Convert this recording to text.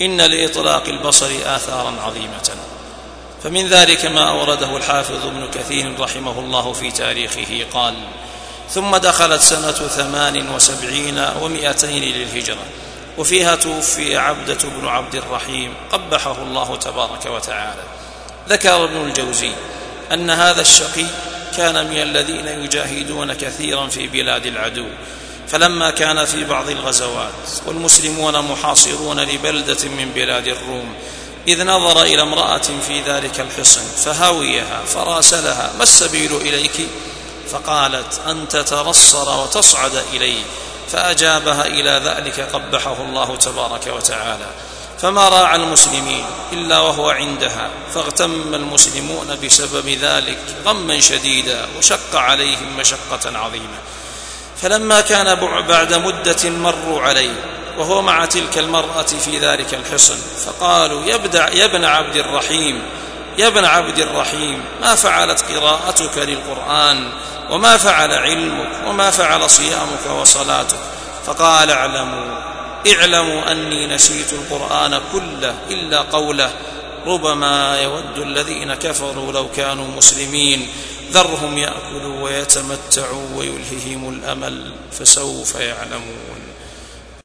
إن لإطلاق البصر آثارا عظيمة. فمن ذلك ما أورده الحافظ ابن كثير رحمه الله في تاريخه قال: ثم دخلت سنة 78 و200 للهجرة، وفيها توفي عبدة بن عبد الرحيم قبحه الله تبارك وتعالى. ذكر ابن الجوزي أن هذا الشقي كان من الذين يجاهدون كثيرا في بلاد العدو، فلما كان في بعض الغزوات والمسلمون محاصرون لبلدة من بلاد الروم، إذ نظر إلى امرأة في ذلك الحصن فهاويها فراسلها: ما السبيل إليك؟ فقالت: أن تترصر وتصعد إلي. فأجابها إلى ذلك قبحه الله تبارك وتعالى، فما راعى المسلمين إلا وهو عندها، فاغتم المسلمون بسبب ذلك غما شديدا وشق عليهم مشقة عظيمة. فلما كان بعد مدة مروا عليه وهو مع تلك المرأة في ذلك الحصن، فقالوا: يا ابن عبد الرحيم، ما فعلت قراءتك للقرآن؟ وما فعل علمك؟ وما فعل صيامك وصلاتك؟ فقال: اعلموا أني نسيت القرآن كله إلا قوله: ربما يود الذين كفروا لو كانوا مسلمين، ذرهم يأكلوا ويتمتعوا ويلههم الأمل فسوف يعلمون.